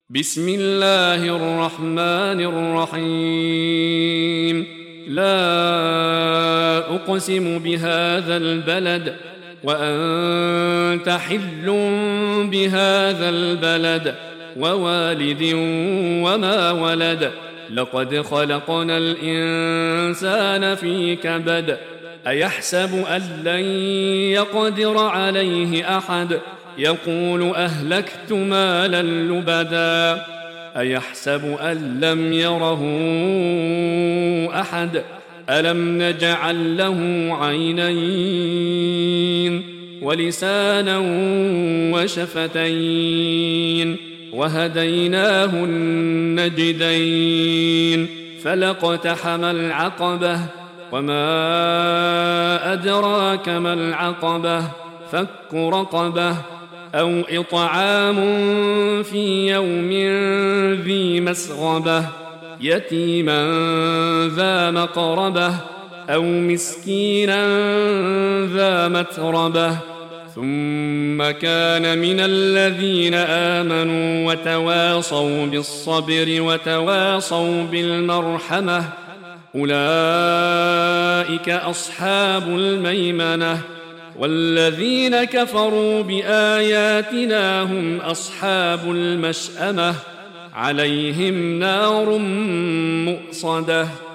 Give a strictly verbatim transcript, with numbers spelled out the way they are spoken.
بسم الله الرحمن الرحيم. لا أقسم بهذا البلد وأنت حل بهذا البلد ووالد وما ولد. لقد خلقنا الإنسان في كبد. أيحسب أن لن يقدر عليه أحد؟ يقول أهلكت مالا لبدا. أيحسب أن لم يره أحد؟ ألم نجعل له عينين ولسانا وشفتين وهديناه النجدين. فلاقتحم العقبة وما أدراك ما العقبة. فك رقبة أو إطعام في يوم ذي مسغبة يتيما ذا مقربة أو مسكينا ذا متربة. ثم كان من الذين آمنوا وتواصوا بالصبر وتواصوا بالمرحمة أولئك أصحاب الميمنة. والذين كفروا بآياتنا هم أصحاب المشأمة عليهم نار مؤصدة.